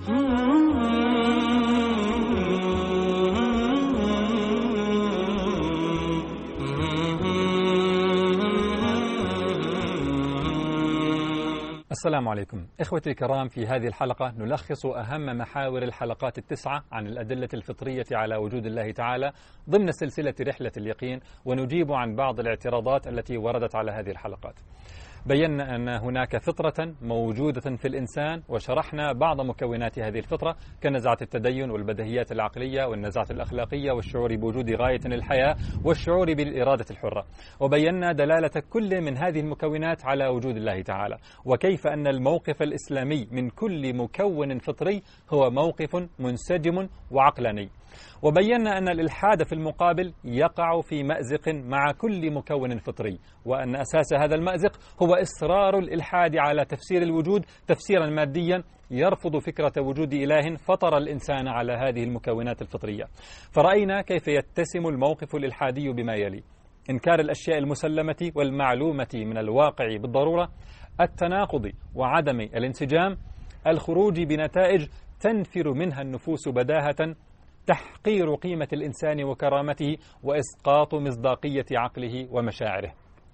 السلام عليكم إخوتي الكرام. في هذه الحلقة نلخص أهم محاور الحلقات التسعة عن الأدلة الفطرية على وجود الله تعالى ضمن سلسلة رحلة اليقين، ونجيب عن بعض الاعتراضات التي وردت على هذه الحلقات. بينا أن هناك فطرة موجودة في الإنسان، وشرحنا بعض مكونات هذه الفطرة كنزعة التدين والبديهيات العقلية والنزعة الأخلاقية والشعور بوجود غاية للحياة والشعور بالإرادة الحرة، وبينا دلالة كل من هذه المكونات على وجود الله تعالى، وكيف أن الموقف الإسلامي من كل مكون فطري هو موقف منسجم وعقلاني. وبينا أن الإلحاد في المقابل يقع في مأزق مع كل مكون فطري، وأن أساس هذا المأزق هو إصرار الإلحاد على تفسير الوجود تفسيرا ماديا يرفض فكرة وجود إله فطر الإنسان على هذه المكونات الفطرية. فرأينا كيف يتسم الموقف الإلحادي بما يلي: إنكار الأشياء المسلمة والمعلومة من الواقع بالضرورة، التناقض وعدم الانسجام، الخروج بنتائج تنفر منها النفوس بداهة، تحقير قيمة الإنسان وكرامته، وإسقاط مصداقية عقله ومشاعره.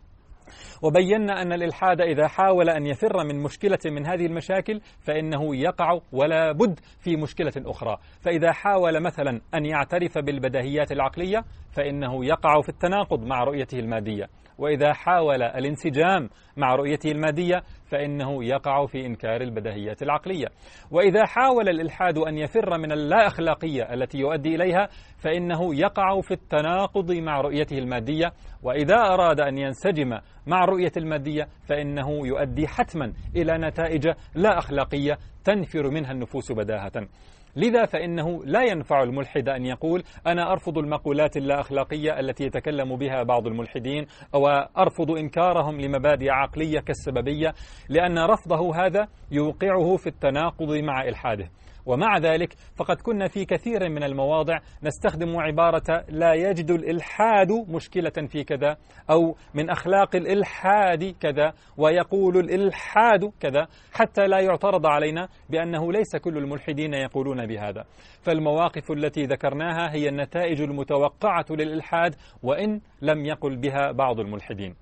وبينا أن الإلحاد إذا حاول أن يفر من مشكلة من هذه المشاكل فإنه يقع ولا بد في مشكلة أخرى. فإذا حاول مثلا أن يعترف بالبديهيات العقلية فإنه يقع في التناقض مع رؤيته المادية، وإذا حاول الانسجام مع رؤيته المادية فإنه يقع في إنكار البديهيات العقلية. وإذا حاول الإلحاد أن يفر من اللا أخلاقية التي يؤدي إليها فإنه يقع في التناقض مع رؤيته المادية، وإذا أراد أن ينسجم مع الرؤية المادية فإنه يؤدي حتما إلى نتائج لا أخلاقية تنفر منها النفوس بداهة. لذا فإنه لا ينفع الملحد أن يقول أنا أرفض المقولات اللا أخلاقية التي يتكلم بها بعض الملحدين، أو أرفض إنكارهم لمبادئ عقلية كالسببية، لأن رفضه هذا يوقعه في التناقض مع إلحاده. ومع ذلك فقد كنا في كثير من المواضع نستخدم عبارة لا يجد الإلحاد مشكلة في كذا، أو من أخلاق الإلحاد كذا، ويقول الإلحاد كذا، حتى لا يعترض علينا بأنه ليس كل الملحدين يقولون بهذا. فالمواقف التي ذكرناها هي النتائج المتوقعة للإلحاد وإن لم يقل بها بعض الملحدين.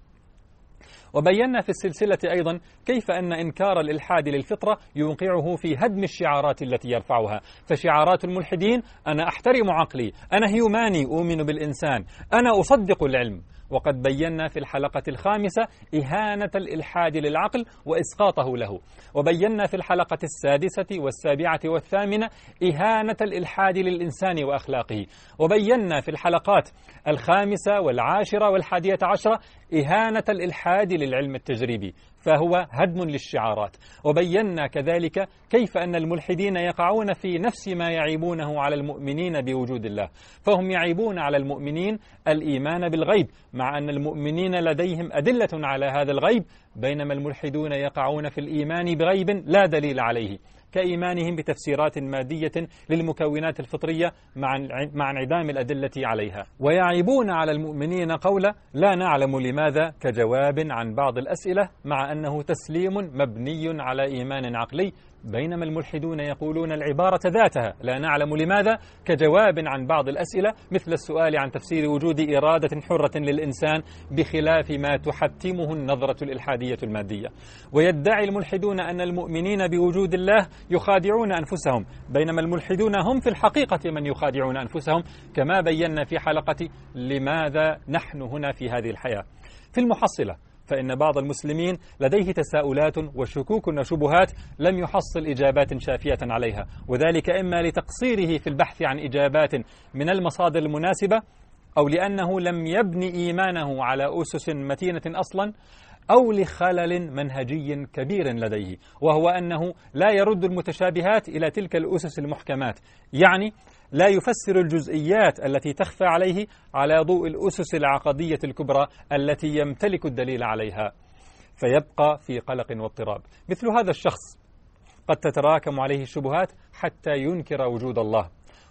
وبينا في السلسلة أيضا كيف أن إنكار الإلحاد للفطرة يوقعه في هدم الشعارات التي يرفعها. فشعارات الملحدين: أنا أحترم عقلي، أنا هيوماني أؤمن بالإنسان، أنا أصدق العلم. وقد بينا في الحلقة الخامسة إهانة الإلحاد للعقل وإسقاطه له. وبينا في الحلقة السادسة والسابعة والثامنة إهانة الإلحاد للإنسان وأخلاقه. وبينا في الحلقات الخامسة والعاشرة والحادية عشرة إهانة الإلحاد للعلم التجريبي، فهو هدم للشعارات. وبينا كذلك كيف أن الملحدين يقعون في نفس ما يعيبونه على المؤمنين بوجود الله، فهم يعيبون على المؤمنين الإيمان بالغيب، مع أن المؤمنين لديهم أدلة على هذا الغيب، بينما الملحدون يقعون في الإيمان بغيب لا دليل عليه، كإيمانهم بتفسيرات مادية للمكونات الفطرية مع انعدام الأدلة عليها. ويعيبون على المؤمنين قولا لا نعلم لماذا كجواب عن بعض الأسئلة، مع أنه تسليم مبني على إيمان عقلي، بينما الملحدون يقولون العبارة ذاتها لا نعلم لماذا كجواب عن بعض الأسئلة، مثل السؤال عن تفسير وجود إرادة حرة للإنسان، بخلاف ما تحتمه النظرة الإلحادية المادية. ويدعي الملحدون أن المؤمنين بوجود الله يخادعون أنفسهم، بينما الملحدون هم في الحقيقة من يخادعون أنفسهم، كما بينا في حلقة لماذا نحن هنا في هذه الحياة. في المحصلة فإن بعض المسلمين لديه تساؤلات وشكوك وشبهات لم يحصل إجابات شافية عليها، وذلك إما لتقصيره في البحث عن إجابات من المصادر المناسبة، أو لأنه لم يبني إيمانه على أسس متينة أصلا، أو لخلل منهجي كبير لديه، وهو أنه لا يرد المتشابهات إلى تلك الأسس المحكمات، يعني لا يفسر الجزئيات التي تخفى عليه على ضوء الأسس العقدية الكبرى التي يمتلك الدليل عليها، فيبقى في قلق واضطراب. مثل هذا الشخص قد تتراكم عليه الشبهات حتى ينكر وجود الله،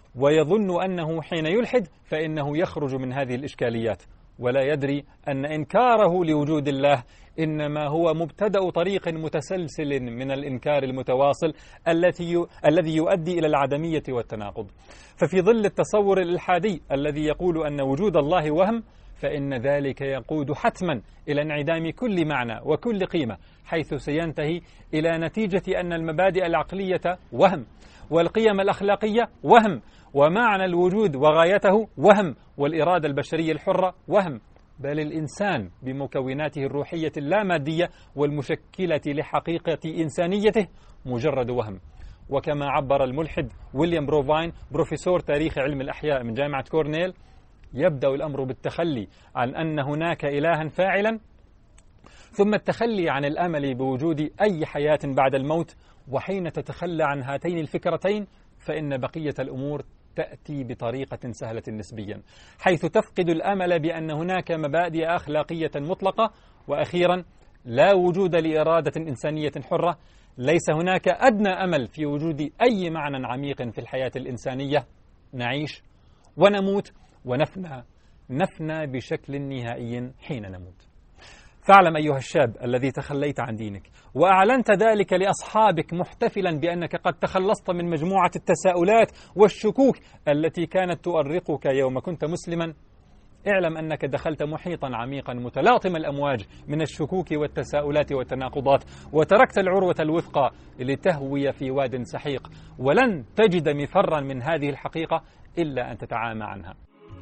ويظن أنه حين يلحد فإنه يخرج من هذه الإشكاليات، ولا يدري أن إنكاره لوجود الله إنما هو مبتدأ طريق متسلسل من الإنكار المتواصل الذي يؤدي إلى العدمية والتناقض. ففي ظل التصور الإلحادي الذي يقول أن وجود الله وهم، فإن ذلك يقود حتما إلى انعدام كل معنى وكل قيمة، حيث سينتهي إلى نتيجة أن المبادئ العقلية وهم، والقيم الأخلاقية وهم، ومعنى الوجود وغايته وهم، والإرادة البشرية الحرة وهم، بل الإنسان بمكوناته الروحية اللامادية والمشكلة لحقيقة إنسانيته مجرد وهم. وكما عبر الملحد ويليام بروفاين بروفيسور تاريخ علم الأحياء من جامعة كورنيل: يبدأ الأمر بالتخلي عن أن هناك إلها فاعلا، ثم التخلي عن الأمل بوجود أي حياة بعد الموت، وحين تتخلى عن هاتين الفكرتين فإن بقية الأمور تأتي بطريقة سهلة نسبيا، حيث تفقد الأمل بأن هناك مبادئ أخلاقية مطلقة. وأخيرا، لا وجود لإرادة إنسانية حرة، ليس هناك أدنى أمل في وجود أي معنى عميق في الحياة الإنسانية. نعيش ونموت ونفنى بشكل نهائي حين نموت. فاعلم أيها الشاب الذي تخليت عن دينك وأعلنت ذلك لأصحابك محتفلا بأنك قد تخلصت من مجموعة التساؤلات والشكوك التي كانت تؤرقك يوم كنت مسلما، اعلم أنك دخلت محيطا عميقا متلاطم الأمواج من الشكوك والتساؤلات والتناقضات، وتركت العروة الوثقى لتهوي في واد سحيق، ولن تجد مفرا من هذه الحقيقة إلا أن تتعامى عنها.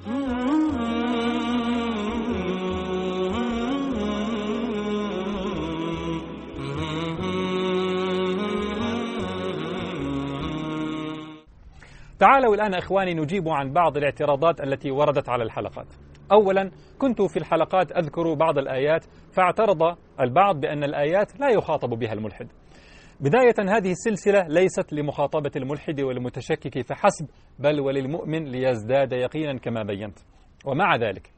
تعالوا الآن إخواني نجيب عن بعض الاعتراضات التي وردت على الحلقات. أولا، كنت في الحلقات أذكر بعض الآيات، فاعترض البعض بأن الآيات لا يخاطب بها الملحد. بداية، هذه السلسلة ليست لمخاطبة الملحد والمتشكك فحسب، بل وللمؤمن ليزداد يقينا كما بينت. ومع ذلك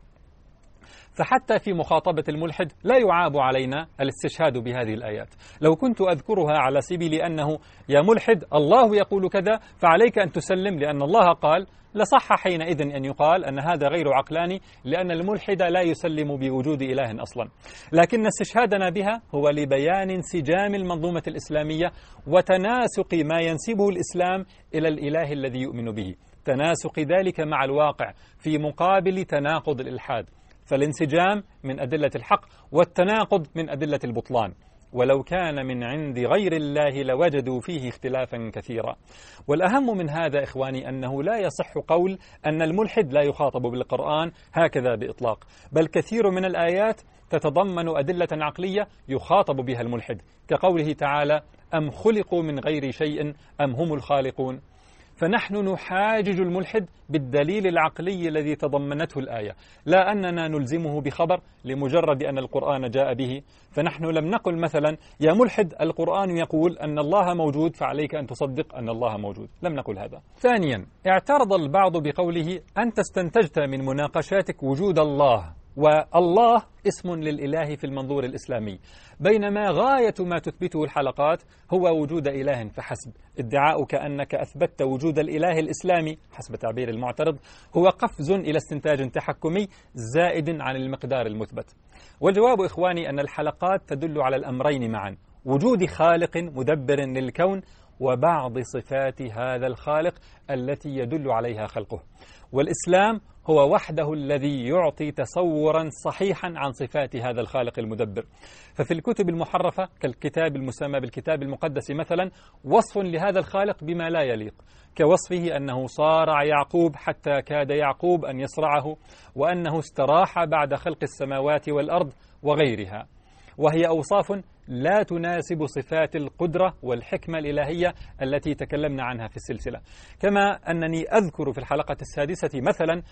فحتى في مخاطبة الملحد لا يعاب علينا الاستشهاد بهذه الآيات. لو كنت أذكرها على سبيل أنه يا ملحد الله يقول كذا فعليك أن تسلم لأن الله قال، لصح حينئذ أن يقال أن هذا غير عقلاني، لأن الملحد لا يسلم بوجود إله أصلا. لكن استشهادنا بها هو لبيان انسجام المنظومة الإسلامية وتناسق ما ينسبه الإسلام إلى الإله الذي يؤمن به، تناسق ذلك مع الواقع في مقابل تناقض الإلحاد. فالانسجام من أدلة الحق والتناقض من أدلة البطلان، ولو كان من عند غير الله لوجدوا فيه اختلافا كثيرا. والأهم من هذا إخواني أنه لا يصح قول أن الملحد لا يخاطب بالقرآن هكذا بإطلاق، بل كثير من الآيات تتضمن أدلة عقلية يخاطب بها الملحد، كقوله تعالى: أم خلقوا من غير شيء أم هم الخالقون. فنحن نحاجج الملحد بالدليل العقلي الذي تضمنته الآية، لا أننا نلزمه بخبر لمجرد أن القرآن جاء به. فنحن لم نقل مثلا يا ملحد القرآن يقول أن الله موجود فعليك أن تصدق أن الله موجود، لم نقل هذا. ثانيا، اعترض البعض بقوله أنت استنتجت من مناقشاتك وجود الله، والله اسم للإله في المنظور الإسلامي، بينما غاية ما تثبته الحلقات هو وجود إله فحسب. ادعاؤك أنك أثبتت وجود الإله الإسلامي حسب تعبير المعترض هو قفز إلى استنتاج تحكمي زائد عن المقدار المثبت. والجواب إخواني أن الحلقات تدل على الأمرين معا: وجود خالق مدبر للكون، وبعض صفات هذا الخالق التي يدل عليها خلقه. والإسلام هو وحده الذي يعطي تصورا صحيحا عن صفات هذا الخالق المدبر. ففي الكتب المحرفة كالكتاب المسمى بالكتاب المقدس مثلا وصف لهذا الخالق بما لا يليق، كوصفه أنه صارع يعقوب حتى كاد يعقوب أن يصرعه، وأنه استراح بعد خلق السماوات والأرض وغيرها، وهي أوصاف لا تناسب صفات القدرة والحكمة الإلهية التي تكلمنا عنها في السلسلة. كما أنني أذكر في الحلقة السادسة مثلا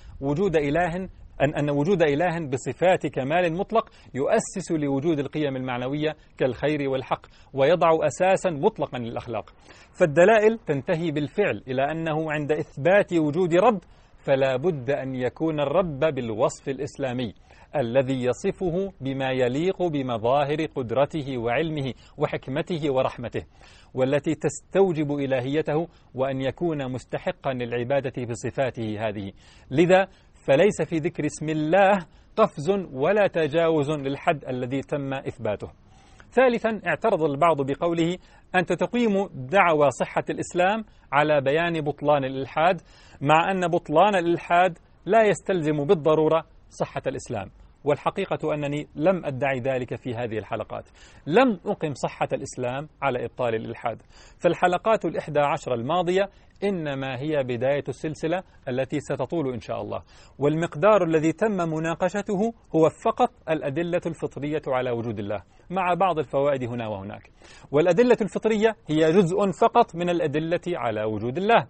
أن وجود إله بصفات كمال مطلق يؤسس لوجود القيم المعنوية كالخير والحق، ويضع أساسا مطلقا للأخلاق. فالدلائل تنتهي بالفعل إلى أنه عند إثبات وجود رب فلا بد أن يكون الرب بالوصف الإسلامي الذي يصفه بما يليق بمظاهر قدرته وعلمه وحكمته ورحمته، والتي تستوجب إلهيته وأن يكون مستحقا للعبادة بصفاته هذه. لذا فليس في ذكر اسم الله قفز ولا تجاوز للحد الذي تم إثباته. ثالثا، اعترض البعض بقوله: أنت تقيم دعوى صحة الإسلام على بيان بطلان الإلحاد، مع أن بطلان الإلحاد لا يستلزم بالضرورة صحة الإسلام. والحقيقة أنني لم أدعي ذلك في هذه الحلقات، لم أقم صحة الإسلام على إبطال الإلحاد. فالحلقات 11 الماضية إنما هي بداية السلسلة التي ستطول إن شاء الله، والمقدار الذي تم مناقشته هو فقط الأدلة الفطرية على وجود الله مع بعض الفوائد هنا وهناك. والأدلة الفطرية هي جزء فقط من الأدلة على وجود الله.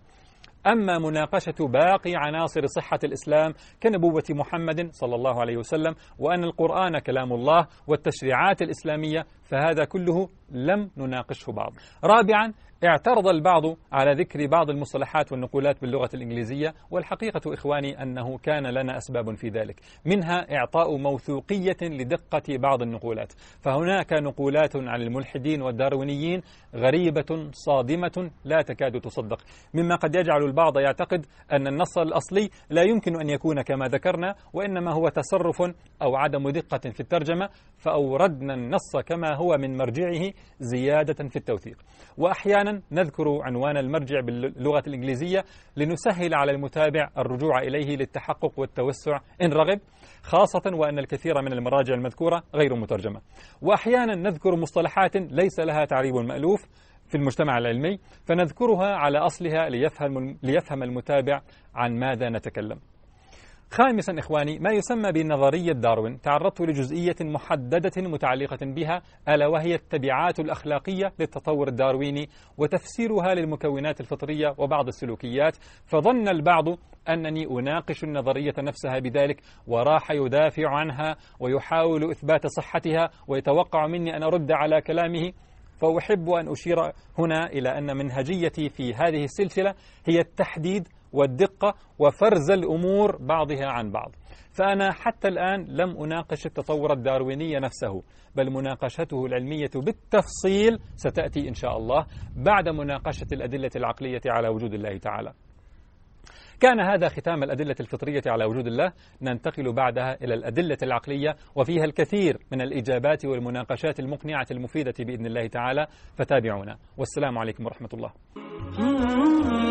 أما مناقشة باقي عناصر صحة الإسلام كنبوة محمد صلى الله عليه وسلم، وأن القرآن كلام الله، والتشريعات الإسلامية، فهذا كله لم نناقشه بعض. رابعا، اعترض البعض على ذكر بعض المصطلحات والنقولات باللغة الإنجليزية، والحقيقة إخواني أنه كان لنا أسباب في ذلك، منها إعطاء موثوقية لدقة بعض النقولات. فهناك نقولات عن الملحدين والداروينيين غريبة صادمة لا تكاد تصدق، مما قد يجعل البعض يعتقد أن النص الأصلي لا يمكن أن يكون كما ذكرنا، وإنما هو تصرف أو عدم دقة في الترجمة، فأوردنا النص كما هو من مرجعه زيادة في التوثيق. وأحيانا نذكر عنوان المرجع باللغة الإنجليزية لنسهل على المتابع الرجوع إليه للتحقق والتوسع إن رغب، خاصة وأن الكثير من المراجع المذكورة غير مترجمة. وأحيانا نذكر مصطلحات ليس لها تعريب مألوف في المجتمع العلمي، فنذكرها على أصلها ليفهم المتابع عن ماذا نتكلم. خامسا إخواني، ما يسمى بنظرية داروين تعرضت لجزئية محددة متعلقة بها، ألا وهي التبعات الأخلاقية للتطور الدارويني وتفسيرها للمكونات الفطرية وبعض السلوكيات، فظن البعض أنني أناقش النظرية نفسها بذلك، وراح يدافع عنها ويحاول إثبات صحتها ويتوقع مني أن أرد على كلامه. فأحب أن أشير هنا إلى أن منهجيتي في هذه السلسلة هي التحديد والدقة وفرز الأمور بعضها عن بعض. فأنا حتى الآن لم أناقش التطور الدارويني نفسه، بل مناقشته العلمية بالتفصيل ستأتي إن شاء الله بعد مناقشة الأدلة العقلية على وجود الله تعالى. كان هذا ختام الأدلة الفطرية على وجود الله. ننتقل بعدها إلى الأدلة العقلية، وفيها الكثير من الإجابات والمناقشات المقنعة المفيدة بإذن الله تعالى، فتابعونا، والسلام عليكم ورحمة الله.